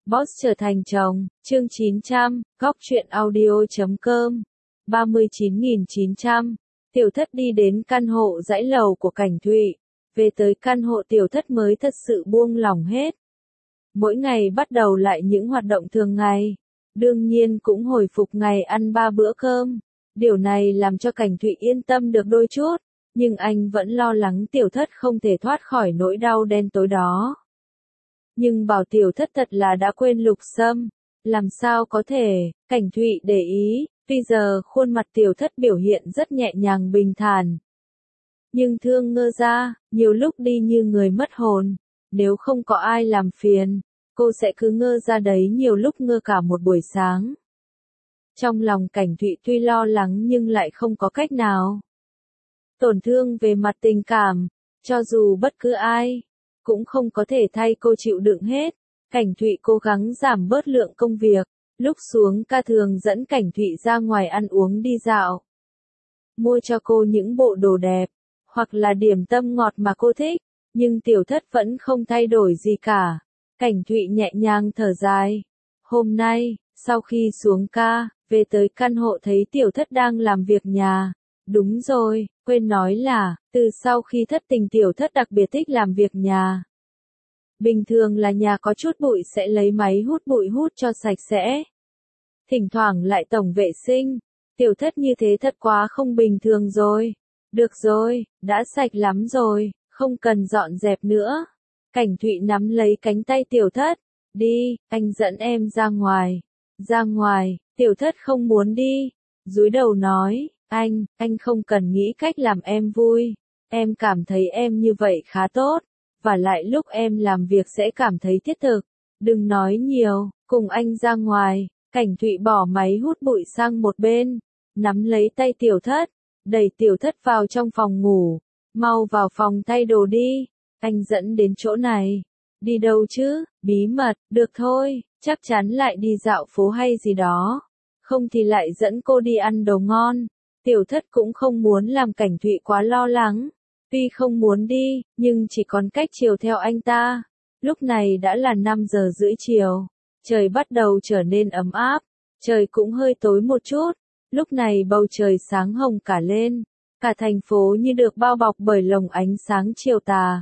Boss trở thành chồng, chương 900, góc truyện audio.com, 39.900, Tiểu Thất đi đến căn hộ dãy lầu của Cảnh Thụy, về tới căn hộ Tiểu Thất mới thật sự buông lỏng hết. Mỗi ngày bắt đầu lại những hoạt động thường ngày, đương nhiên cũng hồi phục ngày ăn 3 bữa cơm, điều này làm cho Cảnh Thụy yên tâm được đôi chút, nhưng anh vẫn lo lắng Tiểu Thất không thể thoát khỏi nỗi đau đen tối đó. Nhưng bảo Tiểu Thất thật là đã quên Lục Sâm, làm sao có thể, Cảnh Thụy để ý, tuy giờ khuôn mặt Tiểu Thất biểu hiện rất nhẹ nhàng bình thản. Nhưng thương ngơ ra, nhiều lúc đi như người mất hồn, nếu không có ai làm phiền, cô sẽ cứ ngơ ra đấy nhiều lúc ngơ cả một buổi sáng. Trong lòng Cảnh Thụy tuy lo lắng nhưng lại không có cách nào. Tổn thương về mặt tình cảm, cho dù bất cứ ai, cũng không có thể thay cô chịu đựng hết. Cảnh Thụy cố gắng giảm bớt lượng công việc, lúc xuống ca thường dẫn Cảnh Thụy ra ngoài ăn uống đi dạo. Mua cho cô những bộ đồ đẹp, hoặc là điểm tâm ngọt mà cô thích, nhưng Tiểu Thất vẫn không thay đổi gì cả. Cảnh Thụy nhẹ nhàng thở dài. Hôm nay, sau khi xuống ca, về tới căn hộ thấy Tiểu Thất đang làm việc nhà. Đúng rồi, quên nói là, từ sau khi thất tình Tiểu Thất đặc biệt thích làm việc nhà. Bình thường là nhà có chút bụi sẽ lấy máy hút bụi hút cho sạch sẽ. Thỉnh thoảng lại tổng vệ sinh. Tiểu Thất như thế thật quá không bình thường rồi. Được rồi, đã sạch lắm rồi, không cần dọn dẹp nữa. Cảnh Thụy nắm lấy cánh tay Tiểu Thất. Đi, anh dẫn em ra ngoài. Ra ngoài, Tiểu Thất không muốn đi. Dúi đầu nói, anh không cần nghĩ cách làm em vui. Em cảm thấy em như vậy khá tốt. Và lại lúc em làm việc sẽ cảm thấy thiết thực. Đừng nói nhiều, cùng anh ra ngoài. Cảnh Thụy bỏ máy hút bụi sang một bên, nắm lấy tay Tiểu Thất, đẩy Tiểu Thất vào trong phòng ngủ. Mau vào phòng thay đồ đi, anh dẫn đến chỗ này. Đi đâu chứ, bí mật, được thôi, chắc chắn lại đi dạo phố hay gì đó. Không thì lại dẫn cô đi ăn đồ ngon. Tiểu Thất cũng không muốn làm Cảnh Thụy quá lo lắng. Tuy không muốn đi, nhưng chỉ còn cách chiều theo anh ta. Lúc này đã là 5 giờ rưỡi chiều. Trời bắt đầu trở nên ấm áp. Trời cũng hơi tối một chút. Lúc này bầu trời sáng hồng cả lên. Cả thành phố như được bao bọc bởi lồng ánh sáng chiều tà.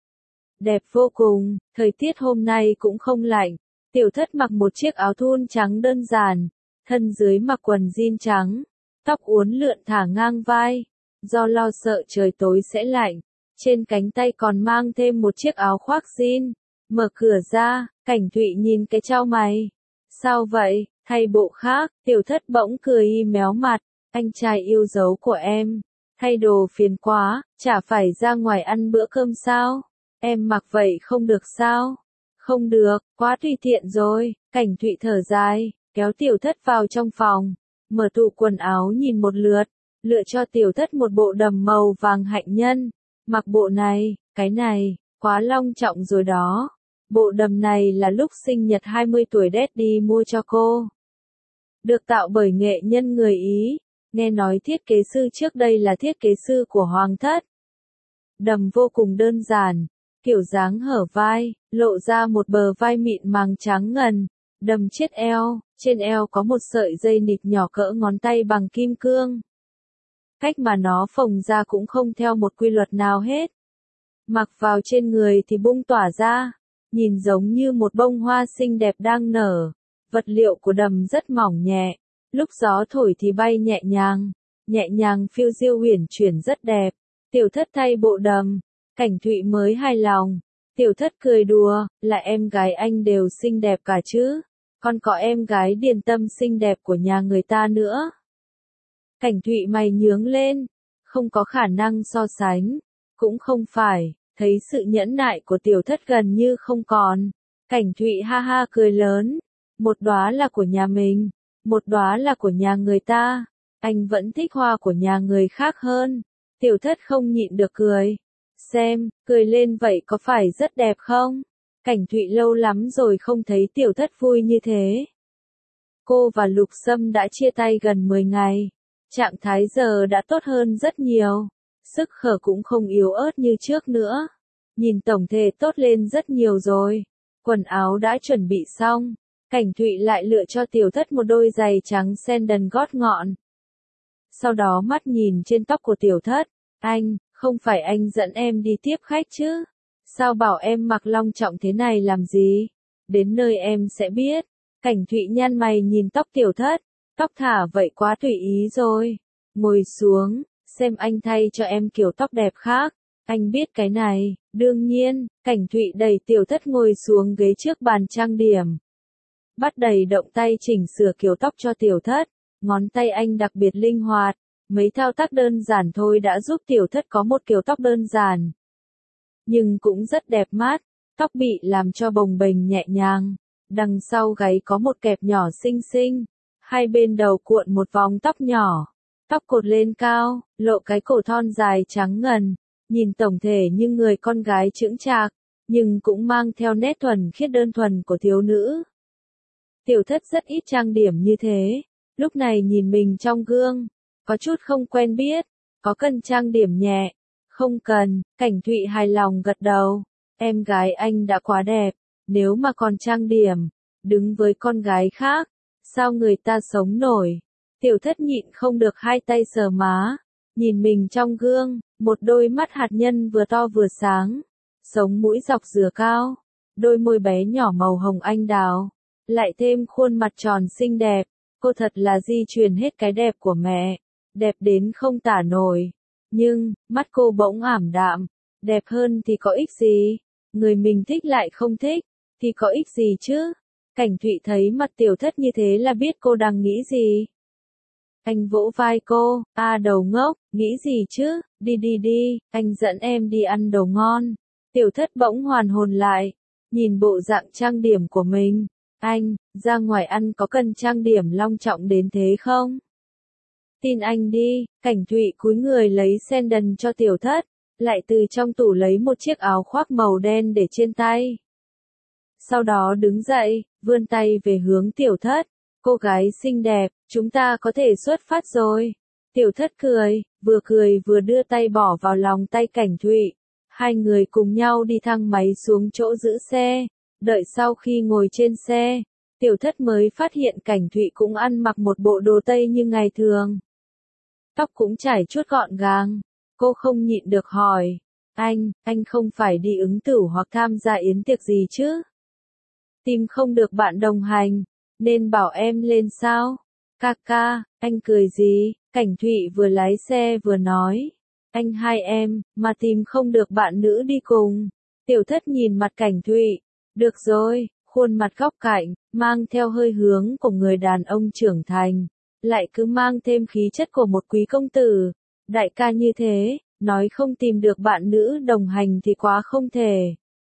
Đẹp vô cùng, thời tiết hôm nay cũng không lạnh. Tiểu Thất mặc một chiếc áo thun trắng đơn giản. Thân dưới mặc quần jean trắng. Tóc uốn lượn thả ngang vai. Do lo sợ trời tối sẽ lạnh, trên cánh tay còn mang thêm một chiếc áo khoác jean. Mở cửa ra, Cảnh Thụy nhìn cái chau mày. Sao vậy, thay bộ khác, Tiểu Thất bỗng cười méo mặt. Anh trai yêu dấu của em, thay đồ phiền quá, chả phải ra ngoài ăn bữa cơm sao? Em mặc vậy không được sao? Không được, quá tùy tiện rồi. Cảnh Thụy thở dài, kéo Tiểu Thất vào trong phòng, mở tủ quần áo nhìn một lượt. Lựa cho Tiểu Thất một bộ đầm màu vàng hạnh nhân. Mặc bộ này, cái này, quá long trọng rồi đó. Bộ đầm này là lúc sinh nhật 20 tuổi Daddy mua cho cô. Được tạo bởi nghệ nhân người Ý. Nghe nói thiết kế sư trước đây là thiết kế sư của Hoàng thất. Đầm vô cùng đơn giản, kiểu dáng hở vai, lộ ra một bờ vai mịn màng trắng ngần. Đầm chiết eo, trên eo có một sợi dây nịt nhỏ cỡ ngón tay bằng kim cương. Cách mà nó phồng ra cũng không theo một quy luật nào hết. Mặc vào trên người thì bung tỏa ra, nhìn giống như một bông hoa xinh đẹp đang nở. Vật liệu của đầm rất mỏng nhẹ, lúc gió thổi thì bay nhẹ nhàng phiêu diêu uyển chuyển rất đẹp. Tiểu Thất thay bộ đầm, Cảnh Thụy mới hài lòng. Tiểu Thất cười đùa, là em gái anh đều xinh đẹp cả chứ, còn có em gái Điền Tâm xinh đẹp của nhà người ta nữa. Cảnh Thụy mày nhướng lên, không có khả năng so sánh, cũng không phải, thấy sự nhẫn nại của Tiểu Thất gần như không còn. Cảnh Thụy ha ha cười lớn, một đóa là của nhà mình, một đóa là của nhà người ta, anh vẫn thích hoa của nhà người khác hơn. Tiểu Thất không nhịn được cười, xem, cười lên vậy có phải rất đẹp không? Cảnh Thụy lâu lắm rồi không thấy Tiểu Thất vui như thế. Cô và Lục Sâm đã chia tay gần 10 ngày. Trạng thái giờ đã tốt hơn rất nhiều. Sức khỏe cũng không yếu ớt như trước nữa. Nhìn tổng thể tốt lên rất nhiều rồi. Quần áo đã chuẩn bị xong, Cảnh Thụy lại lựa cho Tiểu Thất một đôi giày trắng sandal gót ngọn. Sau đó mắt nhìn trên tóc của Tiểu Thất, anh, không phải anh dẫn em đi tiếp khách chứ? Sao bảo em mặc long trọng thế này làm gì? Đến nơi em sẽ biết. Cảnh Thụy nhăn mày nhìn tóc Tiểu Thất, tóc thả vậy quá tùy ý rồi. Ngồi xuống, xem anh thay cho em kiểu tóc đẹp khác. Anh biết cái này, đương nhiên. Cảnh Thụy đẩy Tiểu Thất ngồi xuống ghế trước bàn trang điểm. Bắt đầy động tay chỉnh sửa kiểu tóc cho Tiểu Thất, ngón tay anh đặc biệt linh hoạt, mấy thao tác đơn giản thôi đã giúp Tiểu Thất có một kiểu tóc đơn giản. Nhưng cũng rất đẹp mắt, tóc bị làm cho bồng bềnh nhẹ nhàng, đằng sau gáy có một kẹp nhỏ xinh xinh, hai bên đầu cuộn một vòng tóc nhỏ, tóc cột lên cao, lộ cái cổ thon dài trắng ngần, nhìn tổng thể như người con gái chững chạc, nhưng cũng mang theo nét thuần khiết đơn thuần của thiếu nữ. Tiểu Thất rất ít trang điểm như thế, lúc này nhìn mình trong gương, có chút không quen biết, có cần trang điểm nhẹ, không cần. Cảnh Thụy hài lòng gật đầu, em gái anh đã quá đẹp, nếu mà còn trang điểm, đứng với con gái khác, sao người ta sống nổi. Tiểu Thất nhịn không được hai tay sờ má, nhìn mình trong gương, một đôi mắt hạt nhân vừa to vừa sáng, sống mũi dọc dừa cao, đôi môi bé nhỏ màu hồng anh đào, lại thêm khuôn mặt tròn xinh đẹp, cô thật là di truyền hết cái đẹp của mẹ, đẹp đến không tả nổi. Nhưng, mắt cô bỗng ảm đạm, đẹp hơn thì có ích gì, người mình thích lại không thích, thì có ích gì chứ? Cảnh Thụy thấy mặt Tiểu Thất như thế là biết cô đang nghĩ gì. Anh vỗ vai cô, đầu ngốc, nghĩ gì chứ, đi đi đi, anh dẫn em đi ăn đồ ngon. Tiểu Thất bỗng hoàn hồn lại, nhìn bộ dạng trang điểm của mình. Anh, ra ngoài ăn có cần trang điểm long trọng đến thế không? Tin anh đi. Cảnh Thụy cúi người lấy sandal cho Tiểu Thất, lại từ trong tủ lấy một chiếc áo khoác màu đen để trên tay. Sau đó đứng dậy, vươn tay về hướng Tiểu Thất, cô gái xinh đẹp, chúng ta có thể xuất phát rồi. Tiểu Thất cười vừa đưa tay bỏ vào lòng tay Cảnh Thụy. Hai người cùng nhau đi thang máy xuống chỗ giữ xe, đợi sau khi ngồi trên xe, Tiểu Thất mới phát hiện Cảnh Thụy cũng ăn mặc một bộ đồ tây như ngày thường. Tóc cũng chải chuốt gọn gàng, cô không nhịn được hỏi, anh không phải đi ứng cử hoặc tham gia yến tiệc gì chứ? Tìm không được bạn đồng hành, nên bảo em lên sao? Ca, anh cười gì? Cảnh Thụy vừa lái xe vừa nói, anh hai em, mà tìm không được bạn nữ đi cùng. Tiểu Thất nhìn mặt Cảnh Thụy, được rồi, khuôn mặt góc cạnh, mang theo hơi hướng của người đàn ông trưởng thành, lại cứ mang thêm khí chất của một quý công tử. Đại ca như thế, nói không tìm được bạn nữ đồng hành thì quá không thể.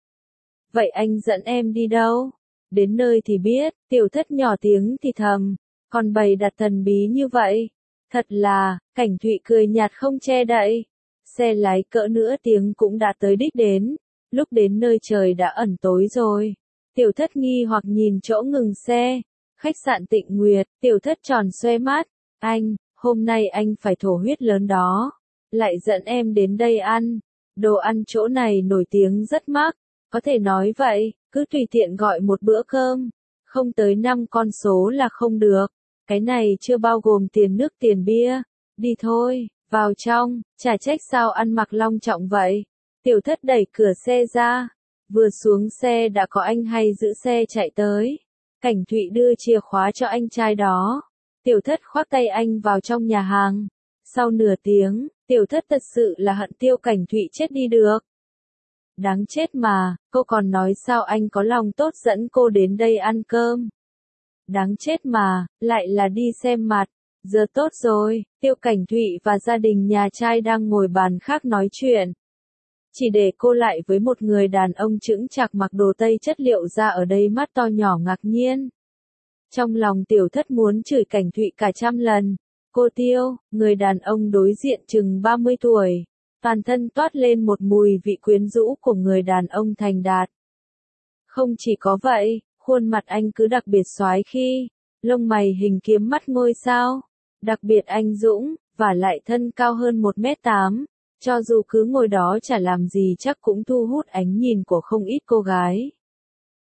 Vậy anh dẫn em đi đâu? Đến nơi thì biết. Tiểu Thất nhỏ tiếng thì thầm, còn bày đặt thần bí như vậy. Thật là, Cảnh Thụy cười nhạt không che đậy. Xe lái cỡ nửa tiếng cũng đã tới đích đến. Lúc đến nơi trời đã ẩn tối rồi. Tiểu Thất nghi hoặc nhìn chỗ ngừng xe. Khách sạn Tịnh Nguyệt. Tiểu Thất tròn xoe mắt. Anh, hôm nay anh phải thổ huyết lớn đó. Lại dẫn em đến đây ăn. Đồ ăn chỗ này nổi tiếng rất mắc. Có thể nói vậy, cứ tùy tiện gọi một bữa cơm. Không tới 5 con số là không được. Cái này chưa bao gồm tiền nước tiền bia. Đi thôi, vào trong, chả trách sao ăn mặc long trọng vậy. Tiểu Thất đẩy cửa xe ra. Vừa xuống xe đã có anh hay giữ xe chạy tới. Cảnh Thụy đưa chìa khóa cho anh trai đó. Tiểu Thất khoác tay anh vào trong nhà hàng. Sau nửa tiếng, Tiểu Thất thật sự là hận Tiêu Cảnh Thụy chết đi được. Đáng chết mà, cô còn nói sao anh có lòng tốt dẫn cô đến đây ăn cơm. Đáng chết mà, lại là đi xem mặt. Giờ tốt rồi, Tiêu Cảnh Thụy và gia đình nhà trai đang ngồi bàn khác nói chuyện. Chỉ để cô lại với một người đàn ông chững chạc mặc đồ tây chất liệu da ở đây mắt to nhỏ ngạc nhiên. Trong lòng Tiểu Thất muốn chửi Cảnh Thụy cả trăm lần. Cô Tiêu, người đàn ông đối diện chừng 30 tuổi. Toàn thân toát lên một mùi vị quyến rũ của người đàn ông thành đạt. Không chỉ có vậy, khuôn mặt anh cứ đặc biệt soái khi, lông mày hình kiếm mắt ngôi sao, đặc biệt anh dũng, và lại thân cao hơn 1m8, cho dù cứ ngồi đó chả làm gì chắc cũng thu hút ánh nhìn của không ít cô gái.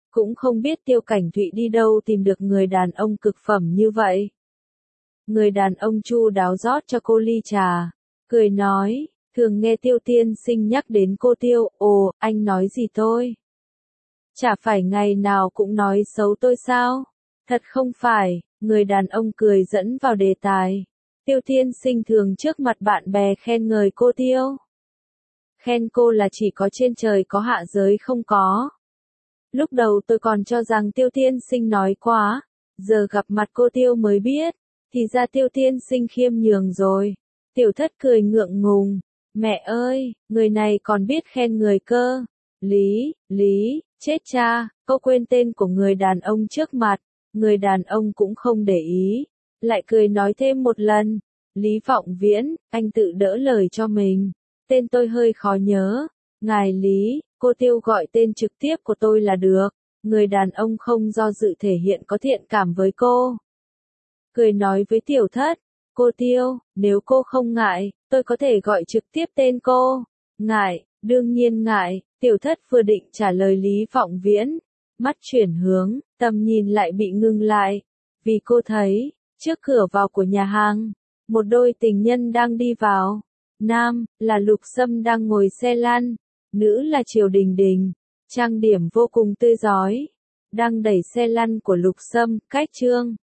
Cũng không biết Tiêu Cảnh Thụy đi đâu tìm được người đàn ông cực phẩm như vậy. Người đàn ông chu đáo rót cho cô ly trà, cười nói, thường nghe Tiêu tiên sinh nhắc đến cô Tiêu, ồ, anh nói gì tôi? Chả phải ngày nào cũng nói xấu tôi sao? Thật không phải, người đàn ông cười dẫn vào đề tài. Tiêu tiên sinh thường trước mặt bạn bè khen ngợi cô Tiêu. Khen cô là chỉ có trên trời có hạ giới không có. Lúc đầu tôi còn cho rằng Tiêu tiên sinh nói quá, giờ gặp mặt cô Tiêu mới biết, thì ra Tiêu tiên sinh khiêm nhường rồi. Tiểu Thất cười ngượng ngùng, mẹ ơi, người này còn biết khen người cơ. Lý, chết cha, cô quên tên của người đàn ông trước mặt, người đàn ông cũng không để ý, lại cười nói thêm một lần, Lý Vọng Viễn, anh tự đỡ lời cho mình, tên tôi hơi khó nhớ, ngài Lý, cô Tiêu gọi tên trực tiếp của tôi là được, người đàn ông không do dự thể hiện có thiện cảm với cô. Cười nói với Tiểu Thất, cô Tiêu, nếu cô không ngại, tôi có thể gọi trực tiếp tên cô. Ngại, đương nhiên ngại, Tiểu Thất vừa định trả lời Lý Vọng Viễn, mắt chuyển hướng, tầm nhìn lại bị ngưng lại, vì cô thấy, trước cửa vào của nhà hàng, một đôi tình nhân đang đi vào. Nam, là Lục Sâm đang ngồi xe lăn, nữ là Triều Đình Đình, trang điểm vô cùng tươi rói, đang đẩy xe lăn của Lục Sâm, cách Trương